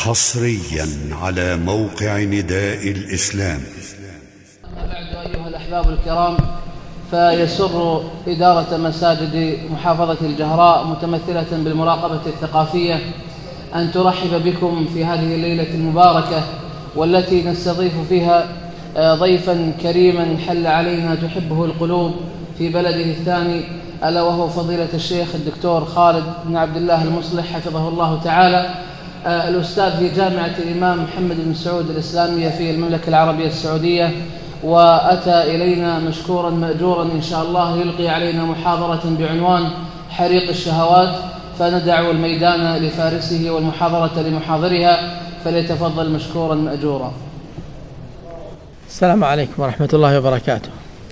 حصريا على موقع نداء الإسلام. أما بعد أيها الأحباب الكرام، فيسر إدارة مساجد محافظة الجهراء متمثلة بالمراقبة الثقافية أن ترحب بكم في هذه الليلة المباركة، والتي نستضيف فيها ضيفا كريما حل علينا تحبه القلوب في بلده الثاني، ألا وهو فضيلة الشيخ الدكتور خالد بن عبد الله المصلح حفظه الله تعالى، الأستاذ في جامعة الإمام محمد بن سعود الإسلامية في المملكة العربية السعودية، وأتى إلينا مشكورا مأجورا إن شاء الله يلقي علينا محاضرة بعنوان حريق الشهوات، فندع الميدان لفارسه والمحاضرة لمحاضرها، فليتفضل مشكورا مأجورا. السلام عليكم ورحمة الله وبركاته.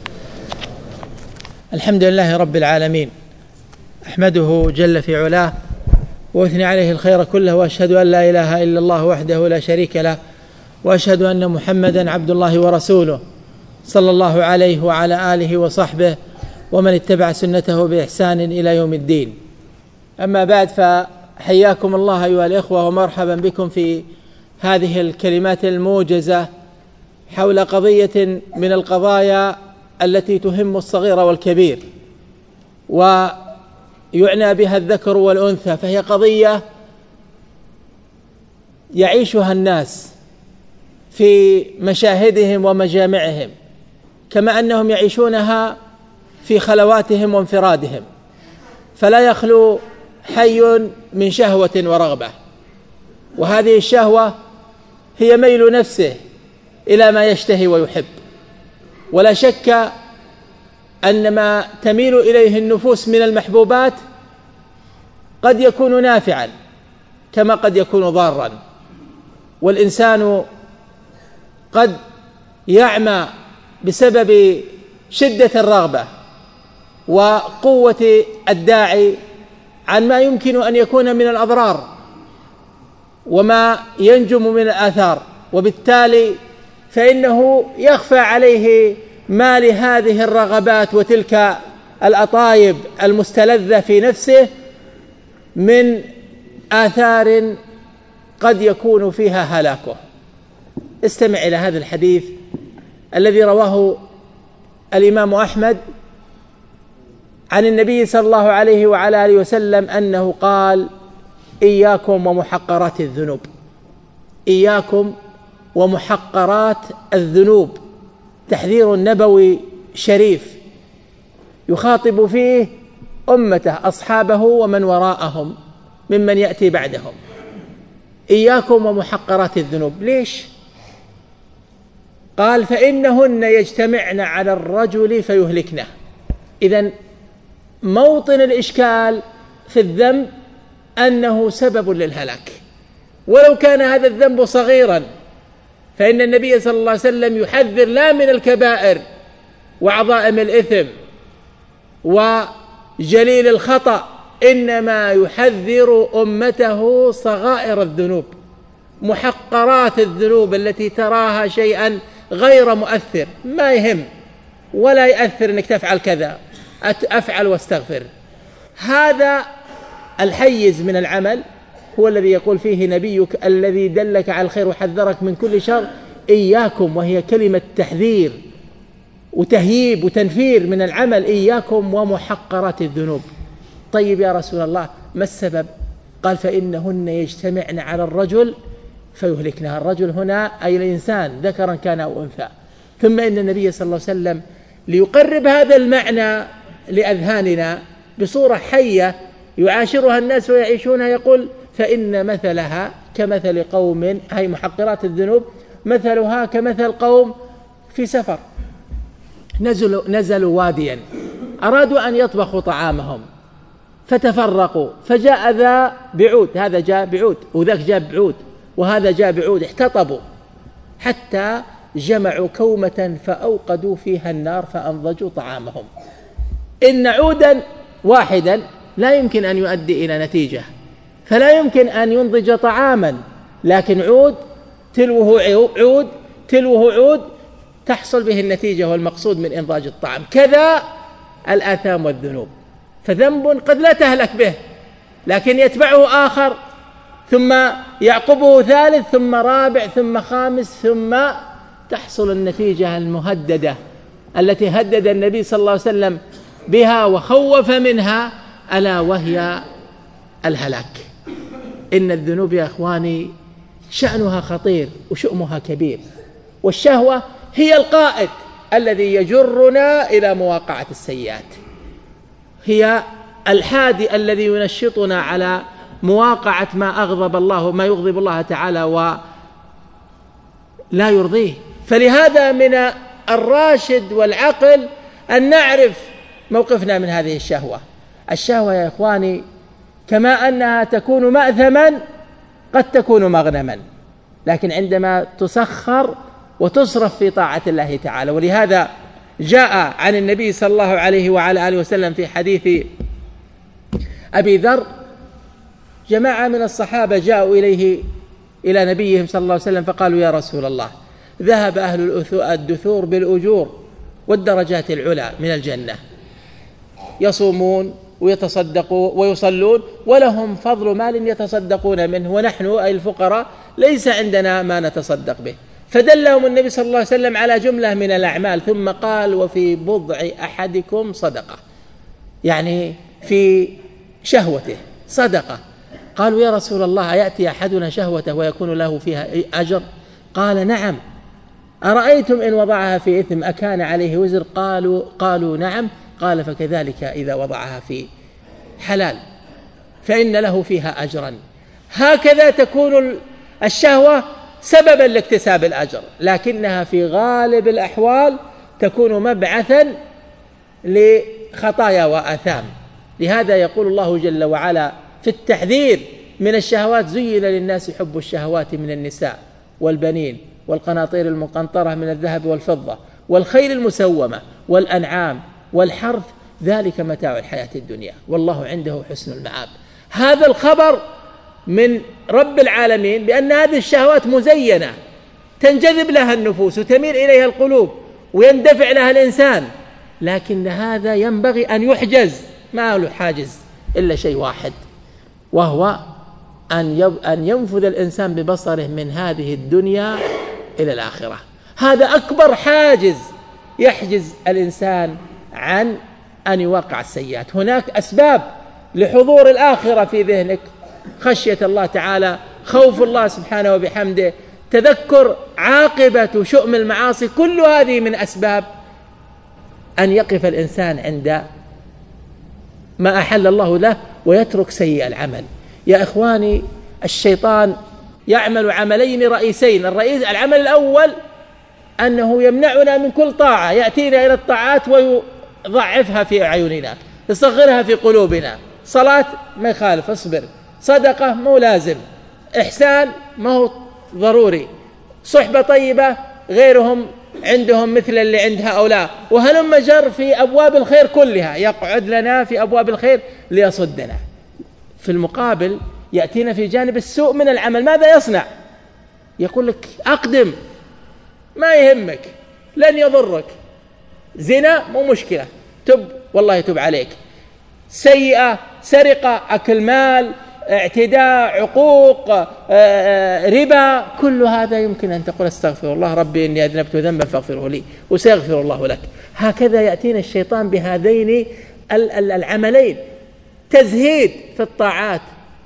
الحمد لله رب العالمين، أحمده جل في علاه وأثني عليه الخير كله، وأشهد أن لا إله إلا الله وحده لا شريك له، وأشهد أن محمدا عبد الله ورسوله صلى الله عليه وعلى آله وصحبه ومن اتبع سنته بإحسان إلى يوم الدين. أما بعد، فحياكم الله أيها الإخوة ومرحبا بكم في هذه الكلمات الموجزة حول قضية من القضايا التي تهم الصغير والكبير، ويعنى بها الذكر والأنثى، فهي قضية يعيشها الناس في مشاهدهم ومجامعهم، كما أنهم يعيشونها في خلواتهم وانفرادهم، فلا يخلو حي من شهوة ورغبة، وهذه الشهوة هي ميل نفسه إلى ما يشتهي ويحب. ولا شك أن ما تميل إليه النفوس من المحبوبات قد يكون نافعا كما قد يكون ضارا، والإنسان قد يعمى بسبب شدة الرغبة وقوة الداعي عن ما يمكن أن يكون من الأضرار وما ينجم من الآثار، وبالتالي فإنه يخفى عليه ما لهذه الرغبات وتلك الأطايب المستلذة في نفسه من آثار قد يكون فيها هلاكه. استمع إلى هذا الحديث الذي رواه الإمام أحمد عن النبي صلى الله عليه وعلى آله وسلم أنه قال: إياكم ومحقرات الذنوب. إياكم ومحقرات الذنوب، تحذير نبوي شريف يخاطب فيه أمته أصحابه ومن وراءهم ممن يأتي بعدهم. إياكم ومحقرات الذنوب. ليش؟ قال: فإنهن يجتمعن على الرجل فيهلكنه. إذن موطن الإشكال في الذنب أنه سبب للهلاك، ولو كان هذا الذنب صغيرا، فإن النبي صلى الله عليه وسلم يحذر لا من الكبائر وعظائم الإثم وجليل الخطأ، إنما يحذر أمته صغائر الذنوب، محقرات الذنوب التي تراها شيئا غير مؤثر، ما يهم ولا يأثر أنك تفعل كذا، أفعل واستغفر. هذا الحيز من العمل هو الذي يقول فيه نبيك الذي دلك على الخير وحذرك من كل شر: إياكم، وهي كلمة تحذير وتهييب وتنفير من العمل. إياكم ومحقرات الذنوب. طيب يا رسول الله، ما السبب؟ قال: فإنهن يجتمعن على الرجل فيهلكنها. الرجل هنا أي الإنسان، ذكرا كان أو أنثى. ثم إن النبي صلى الله عليه وسلم ليقرب هذا المعنى لأذهاننا بصورة حية يعاشرها الناس ويعيشونها، يقول: فإن مثلها كمثل قوم، هي محقرات الذنوب، مثلها كمثل قوم في سفر نزلوا واديا، أرادوا أن يطبخوا طعامهم فتفرقوا، فجاء ذا بعود، هذا جاء بعود وذاك جاء بعود وهذا جاء بعود، احتطبوا حتى جمعوا كومة فأوقدوا فيها النار فأنضجوا طعامهم. إن عودا واحدا لا يمكن أن يؤدي إلى نتيجة، فلا يمكن أن ينضج طعاما، لكن عود تلوه عود تلوه عود تحصل به النتيجة والمقصود من إنضاج الطعام. كذا الآثام والذنوب، فذنب قد لا تهلك به لكن يتبعه آخر ثم يعقبه ثالث، ثم رابع، ثم خامس، ثم تحصل النتيجة المهددة التي هدد النبي صلى الله عليه وسلم بها وخوف منها، ألا وهي الهلاك. إن الذنوب يا إخواني شأنها خطير وشؤمها كبير، والشهوة هي القائد الذي يجرنا إلى مواقعة السيئات، هي الحادي الذي ينشطنا على مواقعة ما أغضب الله، ما يغضب الله تعالى ولا يرضيه. فلهذا من الراشد والعقل أن نعرف موقفنا من هذه الشهوة. الشهوة يا إخواني كما أنها تكون مأثما قد تكون مغنما، لكن عندما تسخر وتصرف في طاعة الله تعالى. ولهذا جاء عن النبي صلى الله عليه وعلى آله وسلم في حديث أبي ذر، جماعة من الصحابة جاءوا إلى نبيهم صلى الله عليه وسلم فقالوا: يا رسول الله، ذهب أهل الدثور بالأجور والدرجات العلى من الجنة، يصومون ويتصدقوا ويصلون ولهم فضل مال يتصدقون منه، ونحن أي الفقراء ليس عندنا ما نتصدق به. فدلهم النبي صلى الله عليه وسلم على جملة من الأعمال، ثم قال: وفي بضع أحدكم صدقة، يعني في شهوته صدقة. قالوا: يا رسول الله، أيأتي أحدنا شهوته ويكون له فيها أجر؟ قال: نعم. أرأيتم إن وضعها في إثم أكان عليه وزر؟ قالوا نعم. قال: فكذلك إذا وضعها في حلال فإن له فيها أجرا. هكذا تكون الشهوة سببا لاكتساب الأجر، لكنها في غالب الأحوال تكون مبعثا لخطايا وآثام. لهذا يقول الله جل وعلا في التحذير من الشهوات: زين للناس حب الشهوات من النساء والبنين والقناطير المقنطرة من الذهب والفضة والخيل المسومة والأنعام والحرث، ذلك متاع الحياة الدنيا والله عنده حسن المآب. هذا الخبر من رب العالمين بأن هذه الشهوات مزينة تنجذب لها النفوس وتميل إليها القلوب ويندفع لها الإنسان، لكن هذا ينبغي أن يحجز، ما له حاجز إلا شيء واحد، وهو أن ينفذ الإنسان ببصره من هذه الدنيا إلى الآخرة. هذا أكبر حاجز يحجز الإنسان عن أن يوقع السيئات. هناك أسباب لحضور الآخرة في ذهنك: خشية الله تعالى، خوف الله سبحانه وبحمده، تذكر عاقبة شؤم المعاصي، كل هذه من أسباب أن يقف الإنسان عند ما أحل الله له ويترك سيء العمل. يا إخواني، الشيطان يعمل عملين رئيسين. العمل الأول أنه يمنعنا من كل طاعة، يأتينا إلى الطاعات ويضعفها في أعيننا، يصغرها في قلوبنا. صلاة ما يخالف، اصبر. صدقة مو لازم، إحسان ما هو ضروري، صحبة طيبة غيرهم عندهم مثل اللي عند هؤلاء، وهلم جر في أبواب الخير كلها، يقعد لنا في أبواب الخير ليصدنا. في المقابل يأتينا في جانب السوء من العمل، ماذا يصنع؟ يقول لك: أقدم، ما يهمك، لن يضرك. زنا مو مشكلة، تب والله يتوب عليك. سيئة، سرقة، أكل مال، اعتداء، عقوق، ربا، كل هذا يمكن أن تقول: استغفر الله ربي إني أذنبت ذنبا فاغفره لي، وسيغفر الله لك. هكذا يأتينا الشيطان بهذين العملين: تزهيد في الطاعات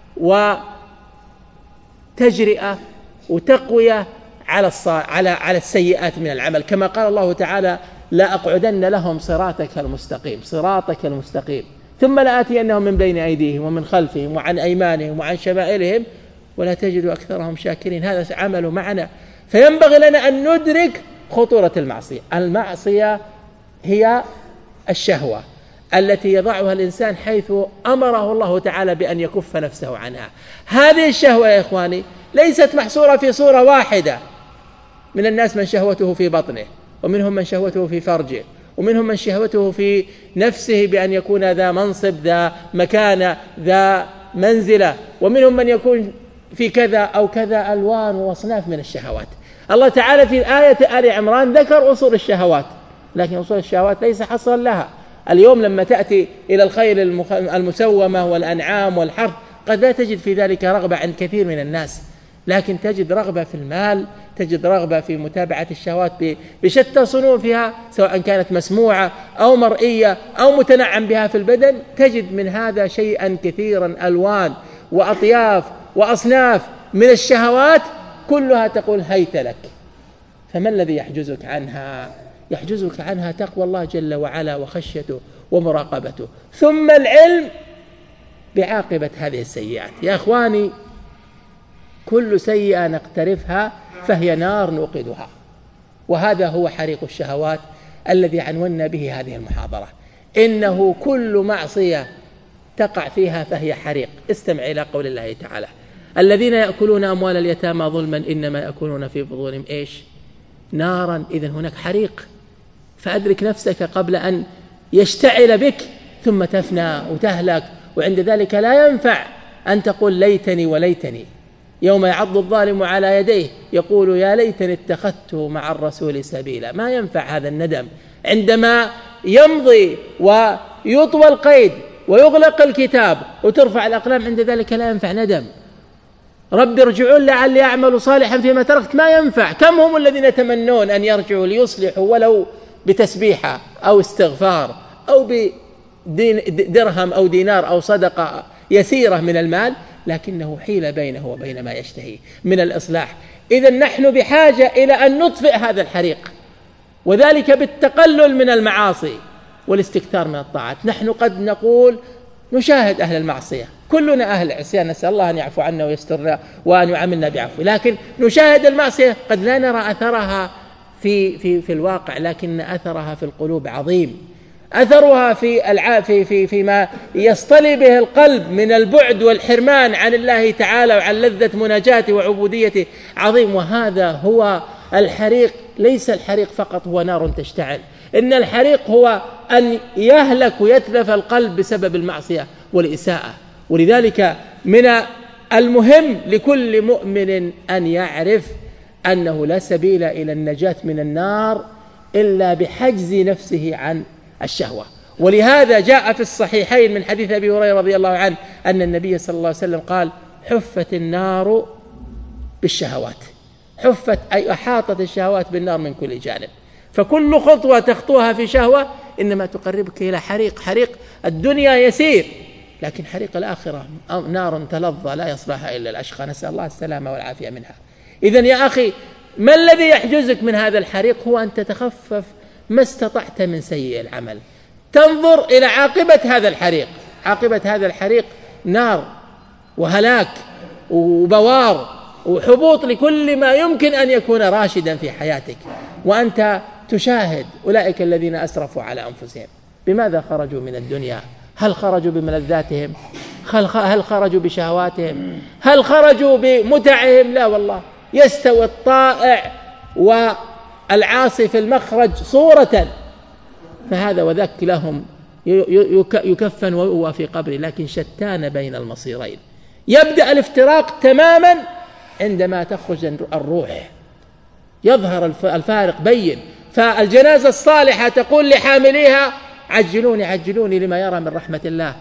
وتجرئة وتقوية على السيئات من العمل، كما قال الله تعالى: لا أقعدن لهم صراطك المستقيم، صراطك المستقيم، ثم لآتينهم من بين أيديهم ومن خلفهم وعن أيمانهم وعن شمائلهم ولا تجد أكثرهم شاكرين. هذا عمل معنا، فينبغي لنا أن ندرك خطورة المعصية. المعصية هي الشهوة التي يضعها الإنسان حيث أمره الله تعالى بأن يكف نفسه عنها. هذه الشهوة يا إخواني ليست محصورة في صورة واحدة. من الناس من شهوته في بطنه، ومنهم من شهوته في فرجه، ومنهم من شهوته في نفسه بأن يكون ذا منصب، ذا مكانة، ذا منزلة، ومنهم من يكون في كذا أو كذا، ألوان وأصناف من الشهوات. الله تعالى في آية آل عمران ذكر أصول الشهوات، لكن أصول الشهوات ليس حصرا لها. اليوم لما تأتي إلى الخيل المسومة والأنعام والحرث قد لا تجد في ذلك رغبة عند كثير من الناس، لكن تجد رغبة في المال، تجد رغبة في متابعة الشهوات بشتى صنوفها، سواء كانت مسموعة أو مرئية أو متنعم بها في البدن. تجد من هذا شيئا كثيرا، ألوان وأطياف وأصناف من الشهوات كلها تقول هيت لك. فما الذي يحجزك عنها؟ يحجزك عنها تقوى الله جل وعلا وخشيته ومراقبته، ثم العلم بعاقبة هذه السيئات. يا أخواني، كل سيئة نقترفها فهي نار نوقدها، وهذا هو حريق الشهوات الذي عنونا به هذه المحاضرة. إنه كل معصية تقع فيها فهي حريق. استمع إلى قول الله تعالى: الذين يأكلون أموال اليتامى ظلما إنما يأكلون في بطونهم نارا. إذن هناك حريق، فأدرك نفسك قبل أن يشتعل بك ثم تفنى وتهلك. وعند ذلك لا ينفع أن تقول ليتني وليتني، يوم يعض الظالم على يديه يقول يا ليتني اتخذته مع الرسول سبيلا. ما ينفع هذا الندم عندما يمضي ويطوى القيد ويغلق الكتاب وترفع الأقلام. عند ذلك لا ينفع ندم. رب ارجعون لعلي أعمل صالحا فيما تركت. ما ينفع. كم هم الذين يتمنون أن يرجعوا ليصلحوا ولو بتسبيحة أو استغفار أو بدرهم أو دينار أو صدقة يسيرة من المال، لكنه حيل بينه وبين ما يشتهي من الإصلاح. إذن نحن بحاجة إلى أن نطفئ هذا الحريق، وذلك بالتقلل من المعاصي والاستكثار من الطاعات. نحن قد نقول نشاهد أهل المعصية، كلنا أهل العصيان، نسأل الله أن يعفو عنا ويسترنا وأن يعاملنا بعفو، لكن نشاهد المعصية قد لا نرى أثرها في الواقع، لكن أثرها في القلوب عظيم. أثرها فيما يصطلي به القلب من البعد والحرمان عن الله تعالى وعن لذة مناجاته وعبوديته عظيم. وهذا هو الحريق. ليس الحريق فقط هو نار تشتعل، إن الحريق هو أن يهلك ويتلف القلب بسبب المعصية والإساءة. ولذلك من المهم لكل مؤمن أن يعرف أنه لا سبيل إلى النجاة من النار إلا بحجز نفسه عن الشهوة. ولهذا جاء في الصحيحين من حديث أبي هريرة رضي الله عنه أن النبي صلى الله عليه وسلم قال: حفت النار بالشهوات. حفت أي أحاطت الشهوات بالنار من كل جانب. فكل خطوة تخطوها في شهوة إنما تقربك إلى حريق. حريق الدنيا يسير، لكن حريق الآخرة نار تلظى لا يصلحها إلا الأشقى، نسأل الله السلامة والعافية منها. إذن يا أخي، ما الذي يحجزك من هذا الحريق؟ هو أن تتخفف ما استطعت من سيء العمل، تنظر إلى عاقبة هذا الحريق. عاقبة هذا الحريق نار وهلاك وبوار وحبوط لكل ما يمكن أن يكون راشدا في حياتك، وأنت تشاهد أولئك الذين أسرفوا على أنفسهم. بماذا خرجوا من الدنيا؟ هل خرجوا بملذاتهم؟ هل خرجوا بشهواتهم؟ هل خرجوا بمتعهم؟ لا والله. يستوي الطائع والعاصي في المخرج صورة، فهذا وذاك لهم يكفن وهو في قبره، لكن شتان بين المصيرين. يبدأ الافتراق تماما عندما تخرج الروح، يظهر الفارق بين. فالجنازة الصالحة تقول لحامليها: عجلوني عجلوني لما يرى من رحمة الله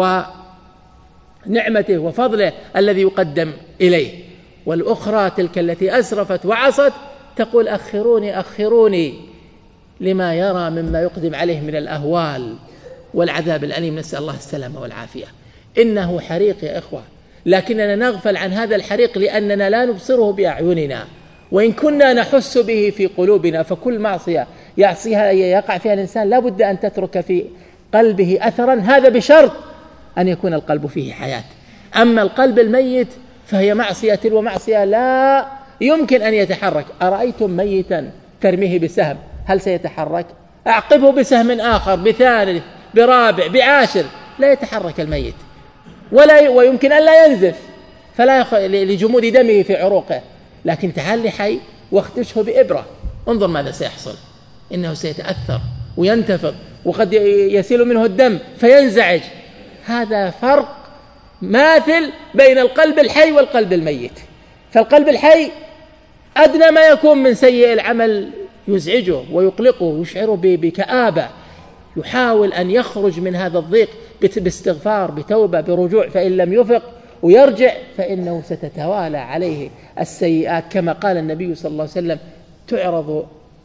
ونعمته وفضله الذي يقدم إليه. والأخرى تلك التي أسرفت وعصت تقول: أخروني أخروني لما يرى مما يقدم عليه من الأهوال والعذاب الأليم، نسأل الله السلامة والعافية. إنه حريق يا إخوة، لكننا نغفل عن هذا الحريق لأننا لا نبصره بأعيننا، وإن كنا نحس به في قلوبنا. فكل معصية يعصيها يقع فيها الإنسان لا بد أن تترك في قلبه أثرا، هذا بشرط أن يكون القلب فيه حياة. أما القلب الميت فهي معصية تلو معصية لا يمكن أن يتحرك. أرأيتم ميتا ترميه بسهم، هل سيتحرك؟ أعقبه بسهم آخر، بثالث، برابع، بعاشر، لا يتحرك الميت، ويمكن أن لا ينزف فلا لجمود دمه في عروقه. لكن تعال لحي واختشه بإبرة، انظر ماذا سيحصل. إنه سيتأثر وينتفض، وقد يسيل منه الدم فينزعج. هذا فرق ماثل بين القلب الحي والقلب الميت. فالقلب الحي أدنى ما يكون من سيء العمل يزعجه ويقلقه ويشعره بكآبة، يحاول أن يخرج من هذا الضيق باستغفار، بتوبة، برجوع، فإن لم يفق ويرجع فإنه ستتوالى عليه السيئات، كما قال النبي صلى الله عليه وسلم: تعرض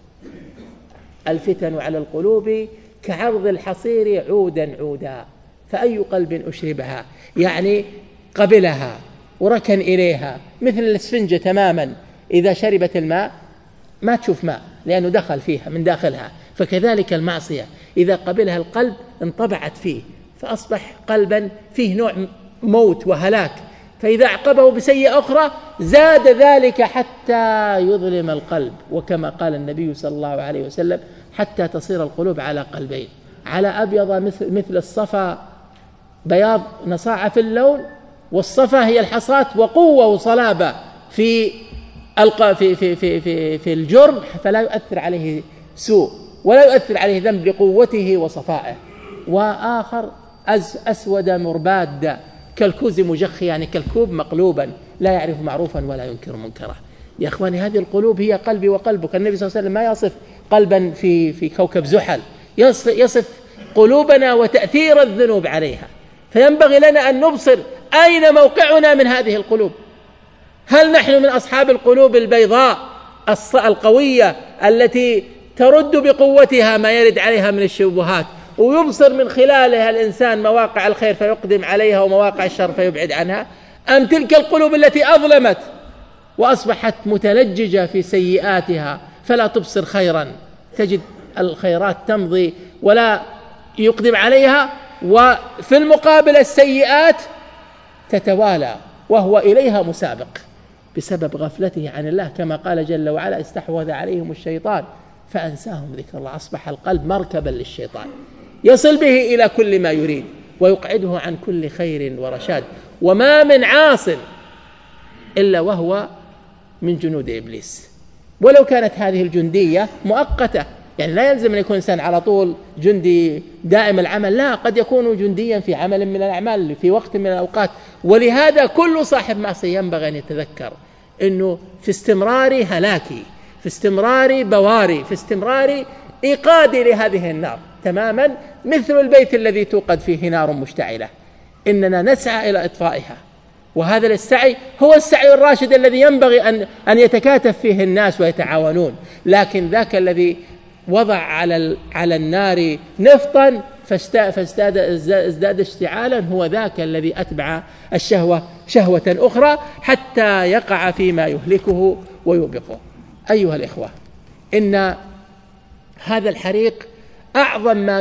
الفتن على القلوب كعرض الحصير عودا عودا، فأي قلب أشربها، يعني قبلها وركن إليها، مثل الإسفنجة تماما، إذا شربت الماء ما تشوف ماء لأنه دخل فيها من داخلها، فكذلك المعصية إذا قبلها القلب انطبعت فيه، فأصبح قلبا فيه نوع موت وهلاك، فإذا أعقبه بسيئة أخرى زاد ذلك حتى يظلم القلب، وكما قال النبي صلى الله عليه وسلم: حتى تصير القلوب على قلبين، على أبيض مثل الصفا بياض نصاعة في اللون، والصفا هي الحصاة وقوة وصلابة في الجرم، فلا يؤثر عليه سوء ولا يؤثر عليه ذنب لقوته وصفائه، وآخر أسود مرباد كالكوز مجخ، يعني كالكوب مقلوبا لا يعرف معروفا ولا ينكر منكرا. يا أخواني، هذه القلوب هي قلبي وقلبك. النبي صلى الله عليه وسلم ما يصف قلبا في كوكب زحل، يصف قلوبنا وتأثير الذنوب عليها، فينبغي لنا أن نبصر أين موقعنا من هذه القلوب. هل نحن من أصحاب القلوب البيضاء القوية التي ترد بقوتها ما يرد عليها من الشبهات، ويبصر من خلالها الإنسان مواقع الخير فيقدم عليها ومواقع الشر فيبعد عنها، أم تلك القلوب التي أظلمت وأصبحت متلججة في سيئاتها فلا تبصر خيرا، تجد الخيرات تمضي ولا يقدم عليها، وفي المقابل السيئات تتوالى وهو إليها مسابق بسبب غفلته عن الله، كما قال جل وعلا: استحوذ عليهم الشيطان فأنساهم ذكر الله. أصبح القلب مركبا للشيطان يصل به إلى كل ما يريد ويقعده عن كل خير ورشاد، وما من عاص إلا وهو من جنود إبليس، ولو كانت هذه الجندية مؤقتة، يعني لا يلزم أن يكون إنسان على طول جندي دائم العمل، لا، قد يكون جنديا في عمل من الأعمال في وقت من الأوقات. ولهذا كل صاحب معصية ينبغي أن يتذكر أنه في استمرار هلاكي، في استمرار بواري، في استمرار إيقادي لهذه النار، تماما مثل البيت الذي توقد فيه نار مشتعلة، إننا نسعى إلى إطفائها، وهذا السعي هو السعي الراشد الذي ينبغي أن يتكاتف فيه الناس ويتعاونون، لكن ذاك الذي وضع على النار نفطا فازداد اشتعالا هو ذاك الذي أتبع الشهوة شهوة أخرى حتى يقع فيما يهلكه ويوبقه. أيها الإخوة، إن هذا الحريق أعظم ما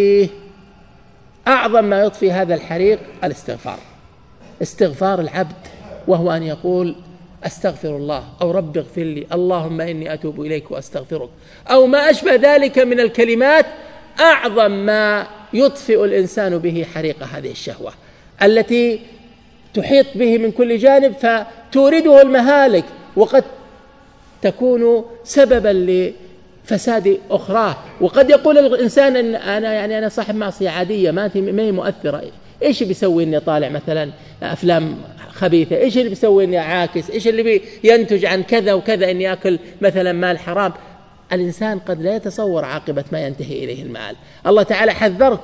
يطفي هذا الحريق الاستغفار، استغفار العبد، وهو أن يقول: أستغفر الله، أو رب اغفر لي، اللهم إني أتوب إليك وأستغفرك، أو ما أشبه ذلك من الكلمات، أعظم ما يطفئ الإنسان به حريق هذه الشهوة التي تحيط به من كل جانب فتورده المهالك، وقد تكون سببا لفساد أخرى. وقد يقول الإنسان إن أنا صاحب معصية عادية ما هي مؤثرة، إيش بيسوي إني طالع مثلا أفلام خبيثة، إيش اللي بيسوي إني عاكس، إيش اللي ينتج عن كذا وكذا إني أكل مثلا مال حرام. الإنسان قد لا يتصور عاقبة ما ينتهي إليه المآل. الله تعالى حذرك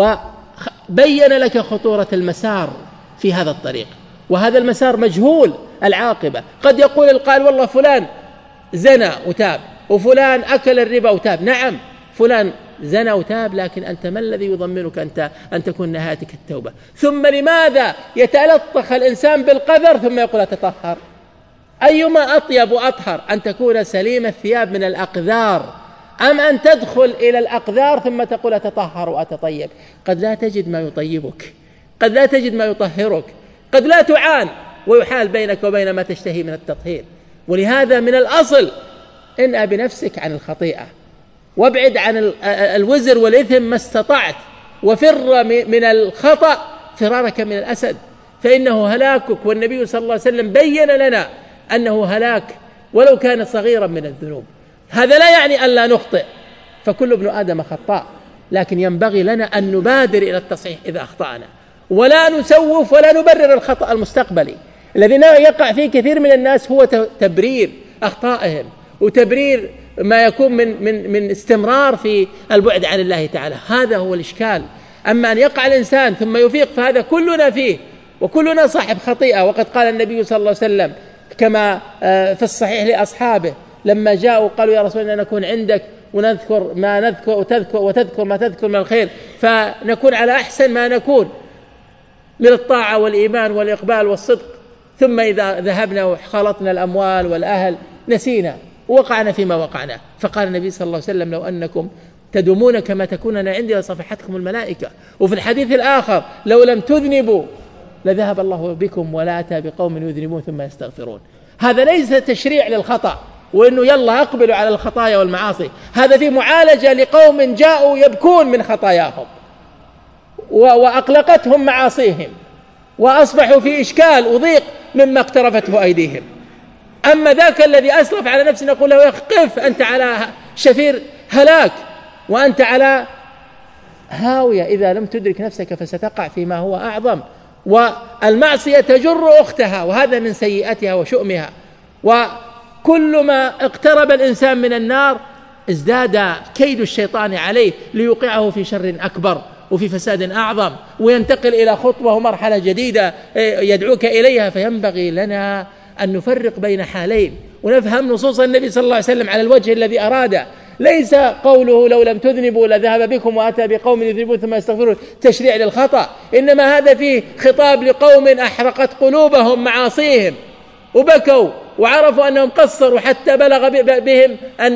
وبين لك خطورة المسار في هذا الطريق، وهذا المسار مجهول العاقبة. قد يقول القائل: والله فلان زنى وتاب، وفلان أكل الربا وتاب. نعم، فلان زنى وتاب، لكن أنت ما الذي يضمنك أن تكون نهايتك التوبة؟ ثم لماذا يتلطخ الإنسان بالقذر ثم يقول أتطهر؟ أيما أطيب وأطهر، أن تكون سليم الثياب من الأقذار أم أن تدخل إلى الأقذار ثم تقول أتطهر وأتطيب؟ قد لا تجد ما يطيبك، قد لا تجد ما يطهرك، قد لا تعان ويحال بينك وبين ما تشتهي من التطهير. ولهذا من الأصل انأ بنفسك عن الخطيئة، وابعد عن الوزر والإثم ما استطعت، وفر من الخطأ فرارك من الأسد، فإنه هلاكك. والنبي صلى الله عليه وسلم بين لنا أنه هلاك ولو كان صغيرا من الذنوب. هذا لا يعني أن لا نخطئ، فكل ابن آدم خطاء، لكن ينبغي لنا أن نبادر إلى التصحيح إذا أخطأنا، ولا نسوف ولا نبرر الخطأ المستقبلي الذي يقع فيه كثير من الناس، هو تبرير أخطائهم وتبرير ما يكون من استمرار في البعد عن الله تعالى. هذا هو الإشكال. أما أن يقع الإنسان ثم يفيق فهذا كلنا فيه، وكلنا صاحب خطيئة. وقد قال النبي صلى الله عليه وسلم كما في الصحيح لأصحابه لما جاءوا قالوا يا رسول الله نكون عندك ونذكر ما نذكر وتذكر ما تذكر من الخير، فنكون على أحسن ما نكون من الطاعة والإيمان والإقبال والصدق، ثم إذا ذهبنا وخلطنا الأموال والأهل نسينا ووقعنا فيما وقعنا. فقال النبي صلى الله عليه وسلم لو أنكم تدومون كما تكونون عندي لصفحتكم الملائكة. وفي الحديث الآخر لو لم تذنبوا لذهب الله بكم ولا أتى بقوم يذنبون ثم يستغفرون. هذا ليس تشريع للخطأ وإنه يلا أقبلوا على الخطايا والمعاصي، هذا في معالجة لقوم جاءوا يبكون من خطاياهم وأقلقتهم معاصيهم وأصبحوا في إشكال وضيق مما اقترفته أيديهم. أما ذاك الذي أسرف على نفسه نقول له قف، أنت على شفير هلاك وأنت على هاوية إذا لم تدرك نفسك فستقع فيما هو أعظم. والمعصية تجر أختها، وهذا من سيئتها وشؤمها. وكل ما اقترب الإنسان من النار ازداد كيد الشيطان عليه ليوقعه في شر أكبر وفي فساد أعظم، وينتقل إلى خطوة ومرحلة جديدة يدعوك إليها. فينبغي لنا أن نفرق بين حالين ونفهم نصوص النبي صلى الله عليه وسلم على الوجه الذي أراده. ليس قوله لو لم تذنبوا لذهب بكم وأتى بقوم يذنبون ثم يستغفرون تشريع للخطأ، إنما هذا فيه خطاب لقوم أحرقت قلوبهم معاصيهم وبكوا وعرفوا أنهم قصروا حتى بلغ بهم أن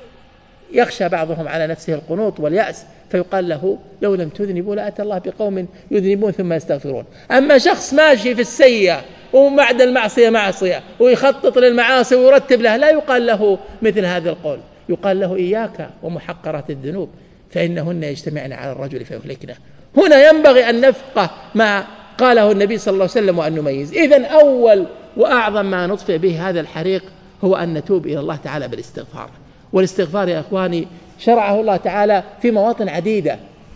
يخشى بعضهم على نفسه القنوط واليأس، فيقال له لو لم تذنبوا لأتى الله بقوم يذنبون ثم يستغفرون. أما شخص ماشي في السيئة وبعد المعصية معصية ويخطط للمعاصي ويرتب لها، لا يقال له مثل هذا القول، يقال له إياك ومحقرات الذنوب فإنهن يجتمعن على الرجل فيهلكنه. هنا ينبغي أن نفقه ما قاله النبي صلى الله عليه وسلم وأن نميز. إذن أول وأعظم ما نطفئ به هذا الحريق هو أن نتوب إلى الله تعالى بالاستغفار. والاستغفار يا أخواني شرعه الله تعالى في مواطن عديدة.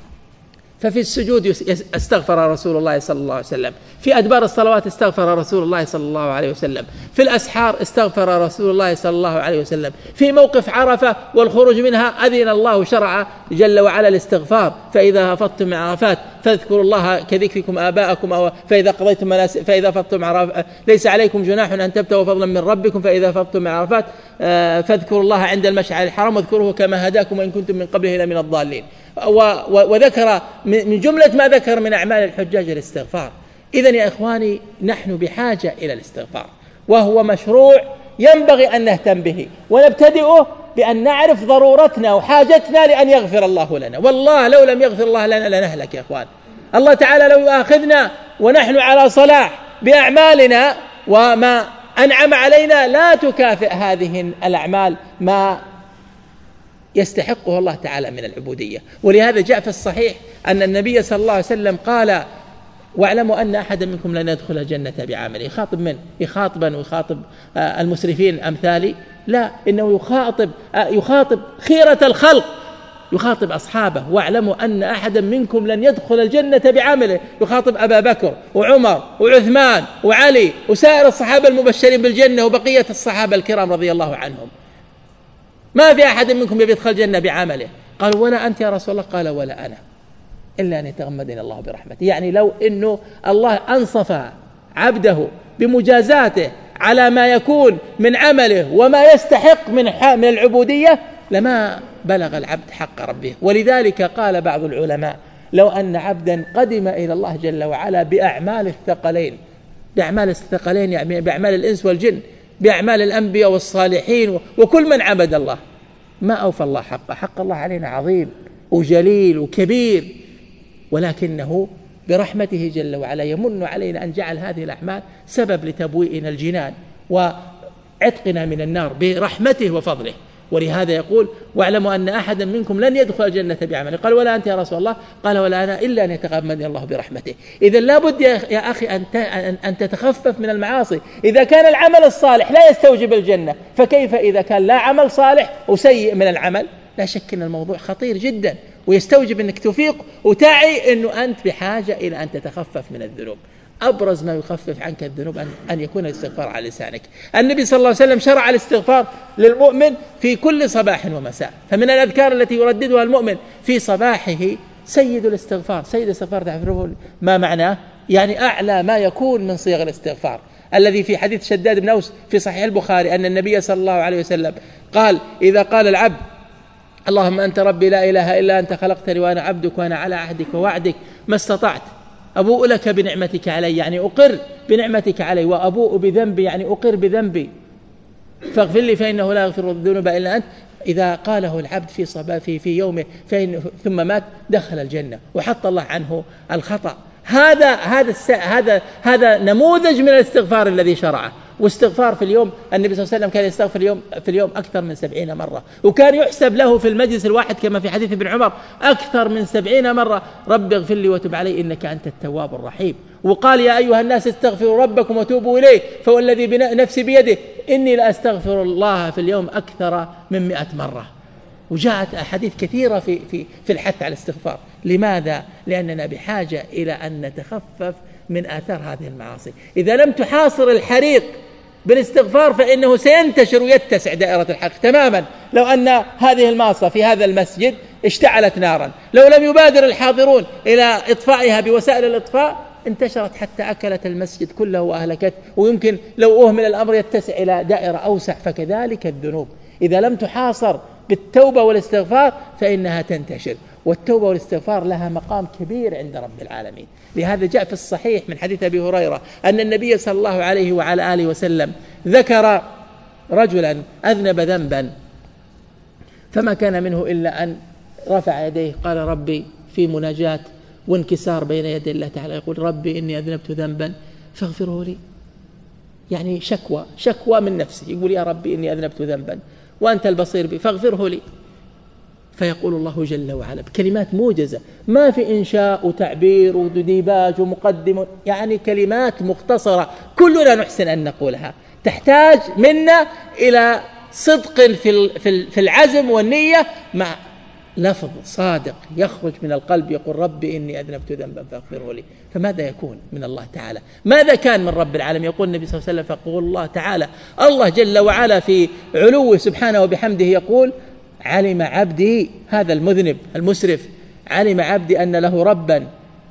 ففي السجود استغفر رسول الله صلى الله عليه وسلم، في أدبار الصلوات استغفر رسول الله صلى الله عليه وسلم، في الأسحار استغفر رسول الله صلى الله عليه وسلم، في موقف عرفة والخروج منها أذن الله شرع جل وعلا الاستغفار. فإذا هفضتم من عرفات فاذكروا الله كذكركم آباءكم، أو فإذا قضيتم فإذا فضتم ليس عليكم جناح أن تبتغوا فضلا من ربكم فإذا فضتم من عرفات فاذكروا الله عند المشعر الحرام واذكروه كما هداكم وإن كنتم من قبله لمن الضالين. وذكر من جملة ما ذكر من أعمال الحجاج الاستغفار. إذن يا إخواني نحن بحاجة إلى الاستغفار، وهو مشروع ينبغي أن نهتم به، ونبتدئه بأن نعرف ضرورتنا وحاجتنا لأن يغفر الله لنا. والله لو لم يغفر الله لنا لنهلك يا إخوان. الله تعالى لو يؤاخذنا ونحن على صلاح بأعمالنا وما أنعم علينا لا تكافئ هذه الأعمال ما يستحقه الله تعالى من العبودية. ولهذا جاء في الصحيح أن النبي صلى الله عليه وسلم قال واعلموا أن أحدا منكم لن يدخل الجنة بعمله. يخاطب من؟ يخاطبا ويخاطب المسرفين أمثالي؟ لا، إنه يخاطب خيرة الخلق، يخاطب أصحابه واعلموا أن أحدا منكم لن يدخل الجنة بعمله. يخاطب أبا بكر وعمر وعثمان وعلي وسائر الصحابة المبشرين بالجنة وبقية الصحابة الكرام رضي الله عنهم. ما في أحد منكم يدخل الجنة بعمله. قالوا ولا أنت يا رسول الله؟ قال ولا أنا، إلا أن يتغمدني الله برحمته. يعني لو أنه الله أنصف عبده بمجازاته على ما يكون من عمله وما يستحق من العبودية لما بلغ العبد حق ربه. ولذلك قال بعض العلماء لو أن عبدا قدم إلى الله جل وعلا بأعمال الثقلين، بأعمال الثقلين يعني بأعمال الإنس والجن، بأعمال الأنبياء والصالحين وكل من عبد الله، ما أوفى الله حقه. حق الله علينا عظيم وجليل وكبير، ولكنه برحمته جل وعلا يمن علينا أن جعل هذه الأعمال سبب لتبويئنا الجنان وعتقنا من النار برحمته وفضله. ولهذا يقول واعلموا أن أحدا منكم لن يدخل الجنة بعمله. قال ولا أنت يا رسول الله؟ قال ولا أنا، إلا أن يتغمدني الله برحمته. إذا لابد يا أخي أن تتخفف من المعاصي. إذا كان العمل الصالح لا يستوجب الجنة، فكيف إذا كان لا عمل صالح وسيء من العمل؟ لا شك أن الموضوع خطير جدا ويستوجب أنك تفيق وتعي أنه أنت بحاجة إلى أن تتخفف من الذنوب. أبرز ما يخفف عنك الذنوب أن يكون الاستغفار على لسانك. النبي صلى الله عليه وسلم شرع الاستغفار للمؤمن في كل صباح ومساء. فمن الأذكار التي يرددها المؤمن في صباحه سيد الاستغفار. سيد الاستغفار تعرفون ما معناه؟ يعني أعلى ما يكون من صيغ الاستغفار، الذي في حديث شداد بن أوس في صحيح البخاري أن النبي صلى الله عليه وسلم قال: إذا قال العبد اللهم أنت ربي لا إله إلا أنت خلقتني وأنا عبدك وأنا على عهدك ووعدك ما استطعت أبوء لك بنعمتك علي، يعني أقر بنعمتك علي، وأبوء بذنبي يعني أقر بذنبي، فاغفر لي فإنه لا يغفر الذنوب إلا أنت. إذا قاله العبد في يومه ثم مات دخل الجنة وحط الله عنه الخطأ. هذا نموذج من الاستغفار الذي شرعه. واستغفار في اليوم، النبي صلى الله عليه وسلم كان يستغفر في اليوم أكثر من 70 مرة، وكان يحسب له في المجلس الواحد كما في حديث ابن عمر أكثر من 70 مرة: رب اغفر لي وتب علي إنك أنت التواب الرحيم. وقال: يا أيها الناس استغفروا ربكم وتوبوا إليه فوالذي نفسي بيده إني لأستغفر الله في اليوم أكثر من 100 مرة. وجاءت أحاديث كثيرة في الحث على الاستغفار. لماذا؟ لأننا بحاجة إلى أن نتخفف من آثار هذه المعاصي. إذا لم تحاصر الحريق بالاستغفار فإنه سينتشر ويتسع دائرة الحق تماما. لو أن هذه الماصة في هذا المسجد اشتعلت نارا، لو لم يبادر الحاضرون إلى إطفائها بوسائل الإطفاء انتشرت حتى أكلت المسجد كله وأهلكته، ويمكن لو أهمل الأمر يتسع إلى دائرة أوسع. فكذلك الذنوب إذا لم تحاصر بالتوبة والاستغفار فإنها تنتشر، والتوبة والاستغفار لها مقام كبير عند رب العالمين. لهذا جاء في الصحيح من حديث أبي هريرة أن النبي صلى الله عليه وعلى آله وسلم ذكر رجلا أذنب ذنبا فما كان منه إلا أن رفع يديه قال: ربي، في مناجاة وانكسار بين يدي الله تعالى، يقول: ربي إني أذنبت ذنبا فاغفره لي. يعني شكوى من نفسه، يقول: يا ربي إني أذنبت ذنبا وأنت البصير بي فاغفره لي. فيقول الله جل وعلا بكلمات موجزة، ما في إنشاء وتعبير وديباج ومقدم، يعني كلمات مختصرة كلنا نحسن أن نقولها، تحتاج منا إلى صدق في العزم والنية مع لفظ صادق يخرج من القلب، يقول: ربي إني أذنبت ذنبا فاغفره لي. فماذا يكون من الله تعالى؟ ماذا كان من رب العالمين؟ يقول النبي صلى الله عليه وسلم: فقول الله تعالى، الله جل وعلا في علوه سبحانه وبحمده يقول: علم عبدي، هذا المذنب المسرف، علم عبدي أن له ربا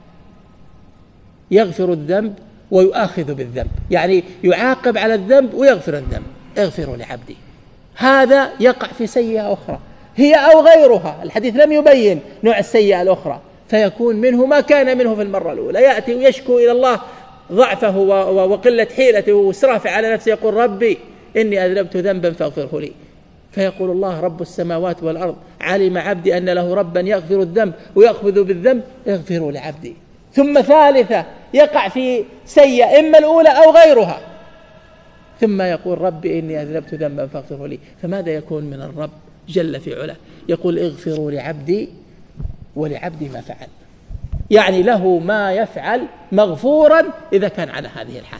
يغفر الذنب ويؤاخذ بالذنب، يعني يعاقب على الذنب ويغفر الذنب. اغفروا لعبدي. هذا يقع في سيئة أخرى هي أو غيرها، الحديث لم يبين نوع السيئة الأخرى، فيكون منه ما كان منه في المرة الأولى، يأتي ويشكو إلى الله ضعفه وقلة حيلته وإسرافه على نفسه، يقول: ربي إني أذنبت ذنبا فاغفره لي. فيقول الله رب السماوات والأرض: علم عبدي أن له ربا يغفر الذنب ويأخذ بالذنب، اغفروا لعبدي. ثم ثالثة يقع في سيئة إما الأولى أو غيرها، ثم يقول: ربي إني أذنبت ذنبا فاغفره لي. فماذا يكون من الرب جل في علا؟ يقول: اغفروا لعبدي ولعبدي ما فعل، يعني له ما يفعل مغفورا إذا كان على هذه الحال،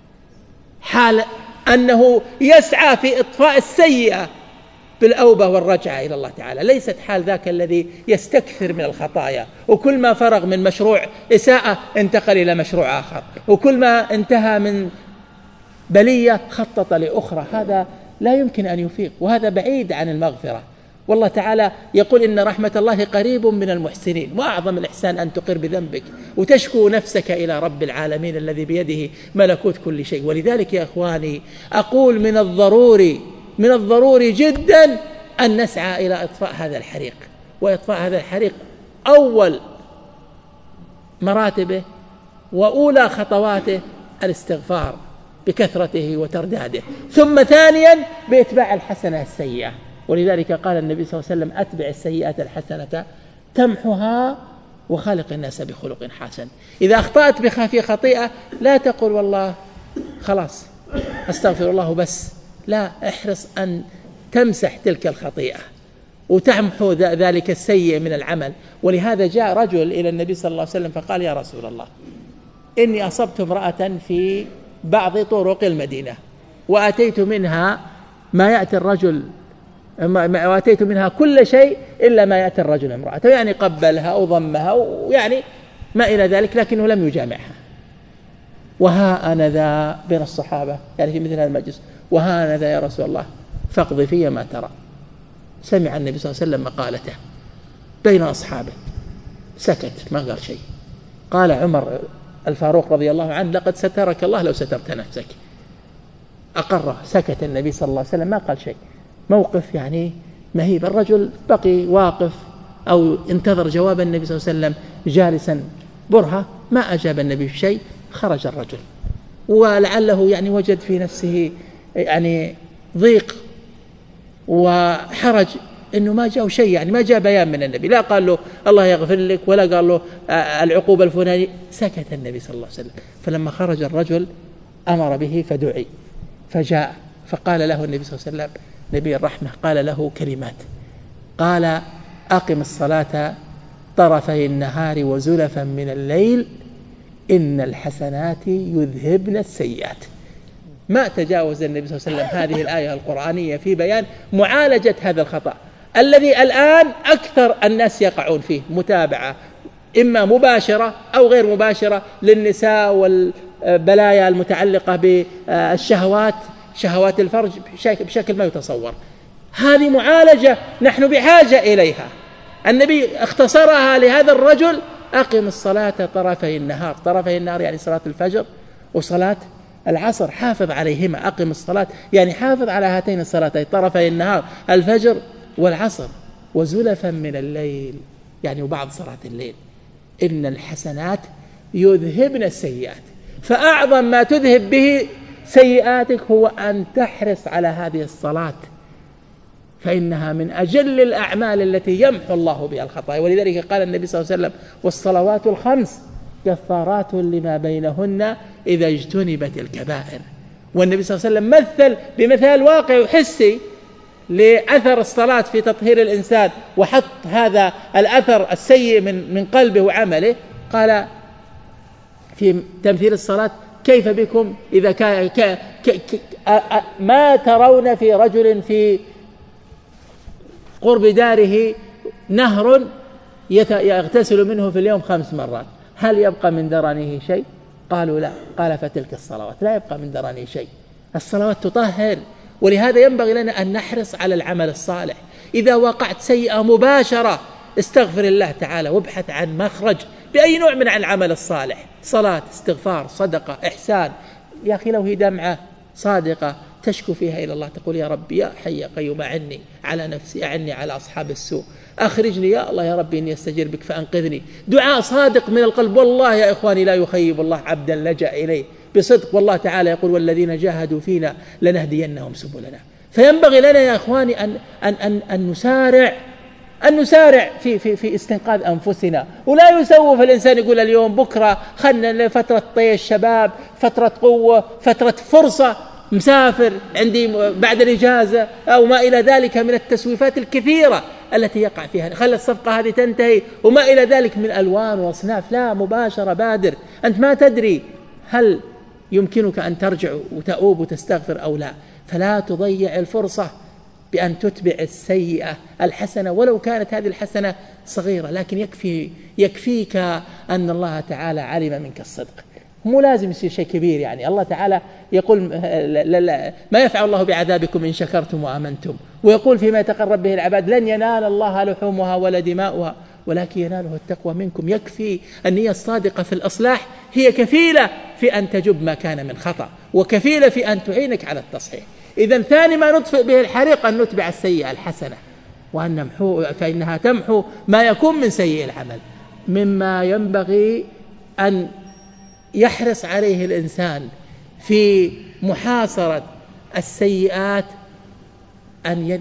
حال أنه يسعى في إطفاء السيئة بالأوبة والرجعة إلى الله تعالى، ليست حال ذاك الذي يستكثر من الخطايا، وكل ما فرغ من مشروع إساءة انتقل إلى مشروع آخر، وكل ما انتهى من بلية خطط لأخرى. هذا لا يمكن أن يفيق، وهذا بعيد عن المغفرة. والله تعالى يقول: إن رحمة الله قريب من المحسنين. وأعظم الإحسان أن تقر بذنبك وتشكو نفسك إلى رب العالمين الذي بيده ملكوت كل شيء. ولذلك يا أخواني أقول من الضروري جدا أن نسعى إلى إطفاء هذا الحريق. وإطفاء هذا الحريق أول مراتبه وأولى خطواته الاستغفار بكثرته وترداده، ثم ثانيا بإتباع الحسنة السيئة. ولذلك قال النبي صلى الله عليه وسلم: أتبع السيئات الحسنة تمحها وخالق الناس بخلق حسن. إذا أخطأت في خطيئة لا تقول والله خلاص أستغفر الله بس، لا، احرص أن تمسح تلك الخطيئة وتمحو ذلك السيء من العمل. ولهذا جاء رجل إلى النبي صلى الله عليه وسلم فقال: يا رسول الله، إني أصبت امرأة في بعض طرق المدينة وأتيت منها ما يأتي الرجل، وأتيت منها كل شيء إلا ما يأتي الرجل امرأته، يعني قبلها وضمها ويعني ما إلى ذلك، لكنه لم يجامعها. وها أنا ذا بين الصحابة، يعني في مثل هذا المجلس، وها أنا ذا يا رسول الله فاقضي في ما ترى. سمع النبي صلى الله عليه وسلم مقالته بين أصحابه، سكت ما قال شيء. قال عمر الفاروق رضي الله عنه: لقد سترك الله لو سترت نفسك. أقره، سكت النبي صلى الله عليه وسلم ما قال شيء. موقف يعني مهيب. الرجل بقي واقف أو انتظر جواب النبي صلى الله عليه وسلم جالسا برهة، ما أجاب النبي بشيء. خرج الرجل ولعله يعني وجد في نفسه يعني ضيق وحرج إنه ما جاء شيء، يعني ما جاء بيان من النبي، لا قال له الله يغفر لك ولا قال له العقوبة الفلانية. سكت النبي صلى الله عليه وسلم. فلما خرج الرجل أمر به فدعي، فجاء فقال له النبي صلى الله عليه وسلم نبي الرحمة، قال له كلمات، قال: أقم الصلاة طرفي النهار وزلفا من الليل إن الحسنات يذهبن السيئات. ما تجاوز النبي صلى الله عليه وسلم هذه الآية القرآنية في بيان معالجة هذا الخطأ الذي الآن أكثر الناس يقعون فيه، متابعة إما مباشرة أو غير مباشرة للنساء والبلايا المتعلقة بالشهوات، شهوات الفرج بشكل ما يتصور. هذه معالجة نحن بحاجة إليها. النبي اختصرها لهذا الرجل: أقم الصلاة طرفي النهار. طرفي النهار يعني صلاة الفجر وصلاة العصر، حافظ عليهما. أقم الصلاة يعني حافظ على هاتين الصلاتين، طرفي النهار الفجر والعصر، وزلفا من الليل يعني وبعض صلاة الليل. إن الحسنات يذهبن السيئات. فأعظم ما تذهب به سيئاتك هو أن تحرص على هذه الصلاة، فإنها من أجل الأعمال التي يمحو الله بها الخطايا. ولذلك قال النبي صلى الله عليه وسلم: والصلوات الخمس كفارات لما بينهن إذا اجتنبت الكبائر. والنبي صلى الله عليه وسلم مثل بمثال واقعي وحسي لأثر الصلاة في تطهير الإنسان، وحط هذا الأثر السيء من قلبه وعمله. قال في تمثيل الصلاة: كيف بكم إذا ما ترون في رجل في قرب داره نهر يغتسل منه في اليوم 5 مرات، هل يبقى من درنه شيء؟ قالوا لا. قال: فتلك الصلوات لا يبقى من درنه شيء. الصلوات تطهر. ولهذا ينبغي لنا أن نحرص على العمل الصالح. إذا وقعت سيئة مباشرة استغفر الله تعالى وابحث عن مخرج بأي نوع من العمل الصالح، صلاة، استغفار، صدقة، إحسان. يا أخي لو هي دمعة صادقة تشكو فيها إلى الله، تقول: يا ربي يا حي يا قيوم أعني على نفسي، أعني على أصحاب السوء، أخرجني يا الله يا ربي إني أستجير بك فأنقذني. دعاء صادق من القلب. والله يا إخواني لا يخيب الله عبدا لجأ إليه بصدق. والله تعالى يقول: والذين جاهدوا فينا لنهدينهم سبلنا. فينبغي لنا يا إخواني أن نسارع في استنقاذ أنفسنا، ولا يسوف الإنسان يقول اليوم بكرة، خلنا فترة طيش شباب، فترة قوة، فترة فرصة، مسافر عندي بعد الإجازة أو ما إلى ذلك من التسويفات الكثيرة التي يقع فيها، خلى الصفقة هذه تنتهي وما إلى ذلك من ألوان وأصناف. لا، مباشرة، بادر. أنت ما تدري هل يمكنك أن ترجع وتؤوب وتستغفر أو لا، فلا تضيع الفرصة بأن تتبع السيئة الحسنة ولو كانت هذه الحسنة صغيرة، لكن يكفيك أن الله تعالى علم منك الصدق. مو لازم يصير شيء كبير. يعني الله تعالى يقول: ما يفعل الله بعذابكم إن شكرتم وآمنتم. ويقول فيما يتقرب به العباد: لن ينال الله لحومها ولا دماؤها ولكن يناله التقوى منكم. يكفي النية الصادقة في الإصلاح، هي كفيلة في أن تجب ما كان من خطأ، وكفيلة في أن تعينك على التصحيح. إذن ثاني ما نطفئ به الحريق أن نتبع السيئة الحسنة، وأن نمحو، فإنها تمحو ما يكون من سيء العمل. مما ينبغي أن يحرص عليه الإنسان في محاصرة السيئات أن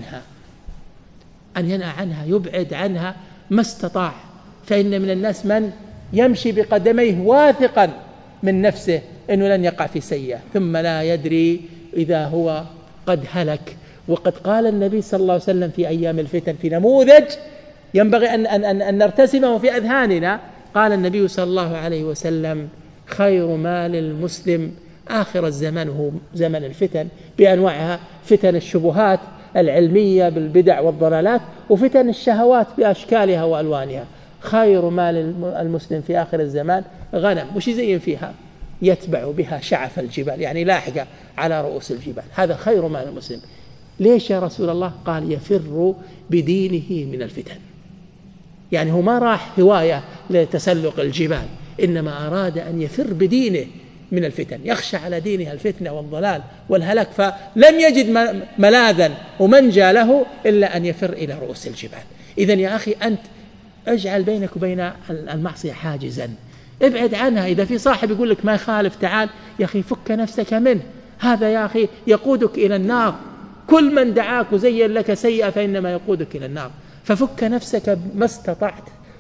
ينأى عنها، يبعد عنها ما استطاع. فإن من الناس من يمشي بقدميه واثقا من نفسه أنه لن يقع في سيئة، ثم لا يدري إذا هو قد هلك. وقد قال النبي صلى الله عليه وسلم في أيام الفتن في نموذج ينبغي أن نرتسمه في أذهاننا. قال النبي صلى الله عليه وسلم: خير مال المسلم آخر الزمان هو زمن الفتن بأنواعها، فتن الشبهات العلمية بالبدع والضلالات، وفتن الشهوات بأشكالها وألوانها. خير مال المسلم في آخر الزمان غنم، وش يزين فيها؟ يتبع بها شعف الجبال، يعني لاحقة على رؤوس الجبال. هذا خير مال المسلم. ليش يا رسول الله؟ قال: يفر بدينه من الفتن. يعني هو ما راح هواية لتسلق الجبال، إنما أراد أن يفر بدينه من الفتن، يخشى على دينها الفتنة والضلال والهلاك، فلم يجد ملاذا ومنجى له إلا أن يفر إلى رؤوس الجبال. إذن يا أخي أنت اجعل بينك وبين المعصية حاجزا، ابعد عنها. إذا في صاحب يقول لك ما يخالف تعال يا أخي فك نفسك منه، هذا يا أخي يقودك إلى النار. كل من دعاك وزين لك سيئة فإنما يقودك إلى النار. ففك نفسك ما استطعت،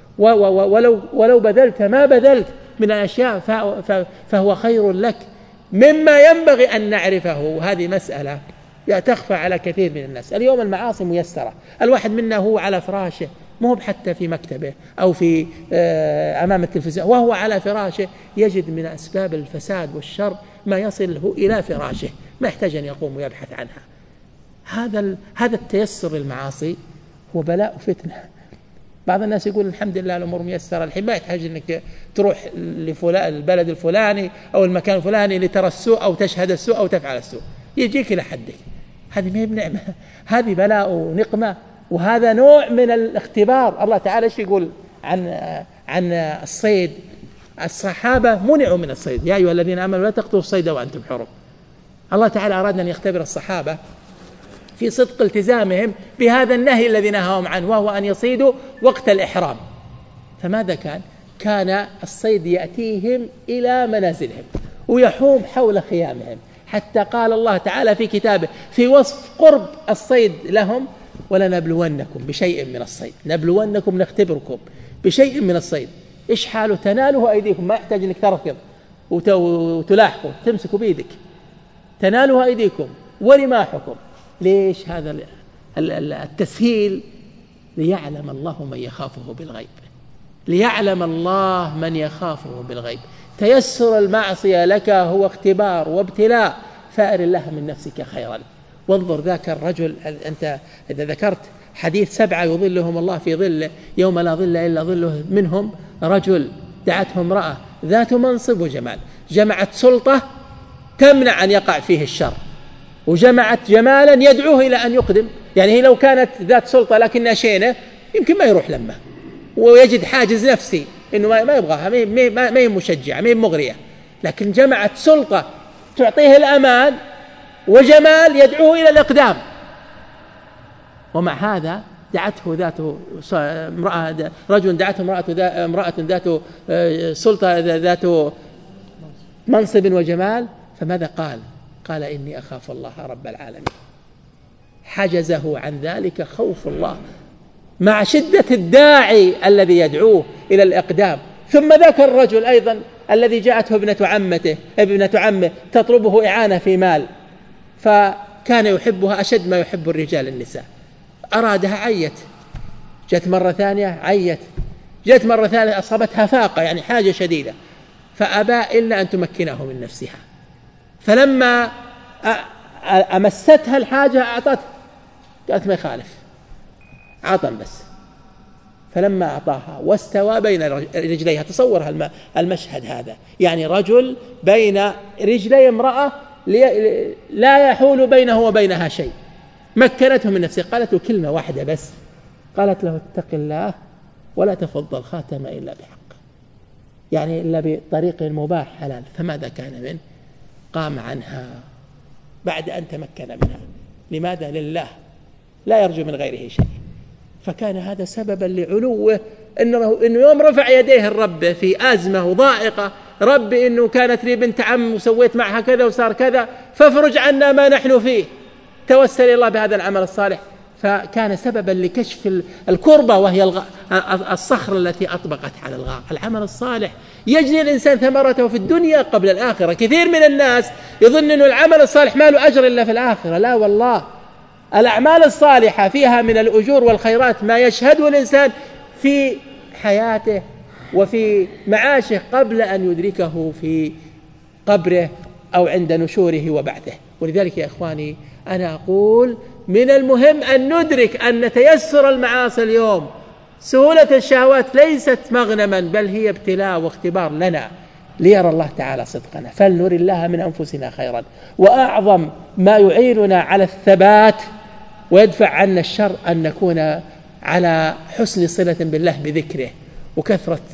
ولو بذلت ما بذلت من الأشياء فهو خير لك مما ينبغي أن نعرفه. هذه مسألة تخفى على كثير من الناس. اليوم المعاصي ميسرة، الواحد منا هو على فراشه، مو حتى في مكتبه أو في أمام التلفزيون، وهو على فراشه يجد من أسباب الفساد والشر ما يصله إلى فراشه، ما يحتاج أن يقوم ويبحث عنها. هذا التيسر للمعاصي هو بلاء فتنة. بعض الناس يقول الحمد لله الأمور ميسرة الحين، ما يحتاج أنك تروح البلد الفلاني أو المكان الفلاني لترى السوء أو تشهد السوء أو تفعل السوء، يجيك إلى حدك. هذه ما هي بنعمة، هذه بلاء ونقمة، وهذا نوع من الاختبار. الله تعالى ايش يقول عن الصيد؟ الصحابة منعوا من الصيد، يا أيها الذين آمنوا لا تقتلوا الصيد وأنتم حرم. الله تعالى أراد أن يختبر الصحابة في صدق التزامهم بهذا النهي الذي نهاهم عنه، وهو أن يصيدوا وقت الإحرام. فماذا كان الصيد يأتيهم إلى منازلهم ويحوم حول خيامهم، حتى قال الله تعالى في كتابه في وصف قرب الصيد لهم: ولنبلونكم بشيء من الصيد. نبلونكم نختبركم بشيء من الصيد. إيش حاله؟ تناله أيديكم، ما يحتاج أنك تركض وتلاحقوا، تمسكوا بيدك، تناله أيديكم ورماحكم. ليش هذا التسهيل؟ ليعلم الله من يخافه بالغيب، ليعلم الله من يخافه بالغيب. تيسر المعصية لك هو اختبار وابتلاء، فأر الله من نفسك خيرا. وانظر ذاك الرجل، أنت إذا ذكرت حديث 7 يظلهم الله في ظله يوم لا ظل إلا ظله، منهم رجل دعته امرأة ذات منصب وجمال، جمعت سلطة تمنع أن يقع فيه الشر، وجمعت جمالا يدعوه إلى أن يقدم. يعني هي لو كانت ذات سلطة لكنها شينة يمكن ما يروح لما، ويجد حاجز نفسي إنه ما يبغاها، ما هي مشجعة، ما هي مغرية. لكن جمعت سلطة تعطيه الأمان وجمال يدعوه إلى الإقدام. ومع هذا دعته رجل دعته امرأة ذات سلطة ذات منصب وجمال، فماذا قال إني أخاف الله رب العالمين. حجزه عن ذلك خوف الله مع شدة الداعي الذي يدعوه إلى الإقدام. ثم ذاك الرجل أيضا الذي جاءته ابنة عمه تطلبه إعانة في مال، فكان يحبها أشد ما يحب الرجال النساء، أرادها عيت، جت مرة ثانية عيت، جت مرة ثالثة أصابتها فاقة يعني حاجة شديدة، فأبى إلا أن تمكنه من نفسها. فلما أمستها الحاجة أعطته، قالت ما يخالف، عطم بس. فلما أعطاها واستوى بين رجليها، تصور المشهد هذا، يعني رجل بين رجلي امرأة لا يحول بينه وبينها شيء، مكنته من نفسه. قالت له كلمة واحدة بس، قالت له اتق الله ولا تفض الخاتم إلا بحق، يعني إلا بطريق مباح حلال. فماذا كان منه؟ قام عنها بعد أن تمكن منها. لماذا؟ لله، لا يرجو من غيره شيء. فكان هذا سببا لعلوه، إنه يوم رفع يديه الرب في أزمة وضائقة: ربي إنه كانت لي بنت عم وسويت معها كذا وصار كذا، فافرج عنا ما نحن فيه. توسل إلى الله بهذا العمل الصالح، فكان سببا لكشف الكربة، وهي الصخرة التي أطبقت على الغار. العمل الصالح يجني الإنسان ثمرته في الدنيا قبل الآخرة. كثير من الناس يظن أن العمل الصالح ما له أجر إلا في الآخرة. لا والله، الأعمال الصالحة فيها من الأجور والخيرات ما يشهده الإنسان في حياته وفي معاشه قبل أن يدركه في قبره أو عند نشوره وبعثه. ولذلك يا إخواني أنا أقول من المهم أن ندرك أن تيسر المعاصي اليوم، سهولة الشهوات ليست مغنما، بل هي ابتلاء واختبار لنا ليرى الله تعالى صدقنا. فلنر الله من أنفسنا خيرا. وأعظم ما يعيننا على الثبات ويدفع عنا الشر أن نكون على حسن صلة بالله بذكره وكثرة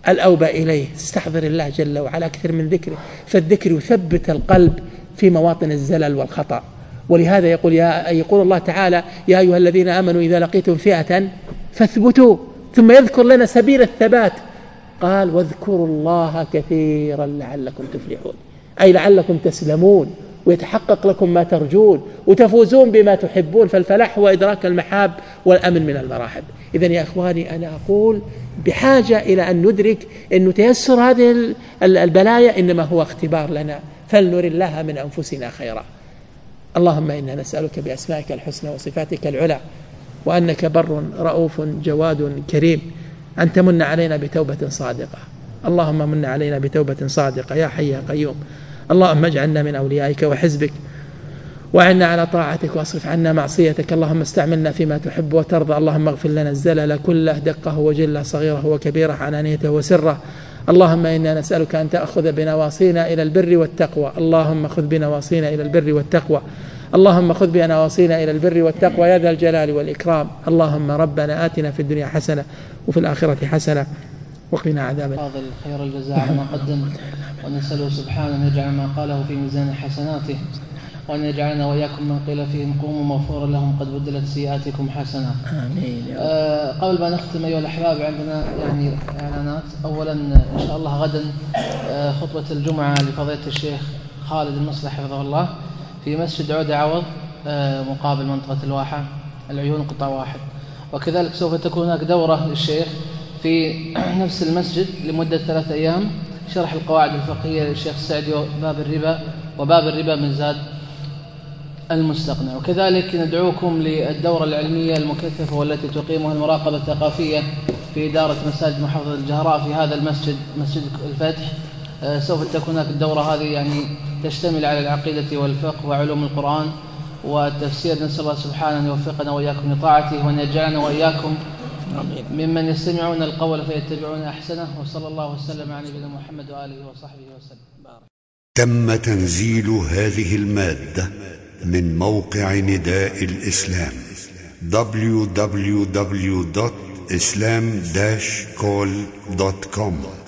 الأوبة إليه، استحضر الله جل وعلا أكثر من ذكره، فالذكر يثبت القلب في مواطن الزلل والخطأ. ولهذا يقول الله تعالى: يا أيها الذين آمنوا إذا لقيتم فئة فاثبتوا، ثم يذكر لنا سبيل الثبات، قال: واذكروا الله كثيرا لعلكم تفلحون، أي لعلكم تسلمون ويتحقق لكم ما ترجون وتفوزون بما تحبون. فالفلاح هو إدراك المحاب والأمن من المراحب. إذن يا إخواني، أنا أقول بحاجة إلى أن ندرك أن تيسر هذه البلايا إنما هو اختبار لنا، فلنر الله من أنفسنا خيرا. اللهم إنا نسألك بأسمائك الحسنى وصفاتك العلى وأنك بر رؤوف جواد كريم أن تمن علينا بتوبة صادقة. اللهم من علينا بتوبة صادقة يا حي يا قيوم. اللهم اجعلنا من أوليائك وحزبك، وعنا على طاعتك، واصرف عنا معصيتك. اللهم استعملنا فيما تحب وترضى. اللهم اغفر لنا الزلل كله، دقه وجله، صغيره وكبيره، علانيته وسره. اللهم إنا نسألك أن تأخذ بنواصينا إلى البر والتقوى. اللهم خذ بنواصينا إلى البر والتقوى. اللهم خذ بنواصينا إلى البر والتقوى يا ذا الجلال والإكرام. اللهم ربنا آتنا في الدنيا حسنة وفي الآخرة حسنة وقنا عذاب النار. فاضل خير الجزاء عما قدم، ونسأله سبحانه أن يجعل ما قاله في ميزان حسناته، وأن يجعلنا وإياكم من قيل فيهم قوموا مغفورا لهم قد بدلت سيئاتكم حسنات. آمين. قبل ما نختم أيها الأحباب، عندنا إعلانات. أولا إن شاء الله غدا خطبة الجمعة لفضيلة الشيخ خالد المصلح حفظه الله في مسجد عود عوض مقابل منطقة الواحة العيون قطاع واحد. وكذلك سوف تكون هناك دورة للشيخ في نفس المسجد لمدة 3 أيام، شرح القواعد الفقهية للشيخ السعدي وباب الربا من زاد المستقنع. وكذلك ندعوكم للدورة العلمية المكثفة والتي تقيمها المراقبة الثقافية في إدارة مساجد محافظة الجهراء في هذا المسجد، مسجد الفتح. سوف تكون هناك الدورة هذه تشتمل على العقيدة والفقه وعلوم القرآن والتفسير. نسأل الله سبحانه أن يوفقنا وإياكم لطاعته، وأن يجعلنا وإياكم ممن يستمعون القول فيتبعون أحسنه. وصلى الله وسلم على نبينا محمد وآله وصحبه وسلم. تم تنزيل هذه المادة من موقع نداء الإسلام www.islam-call.com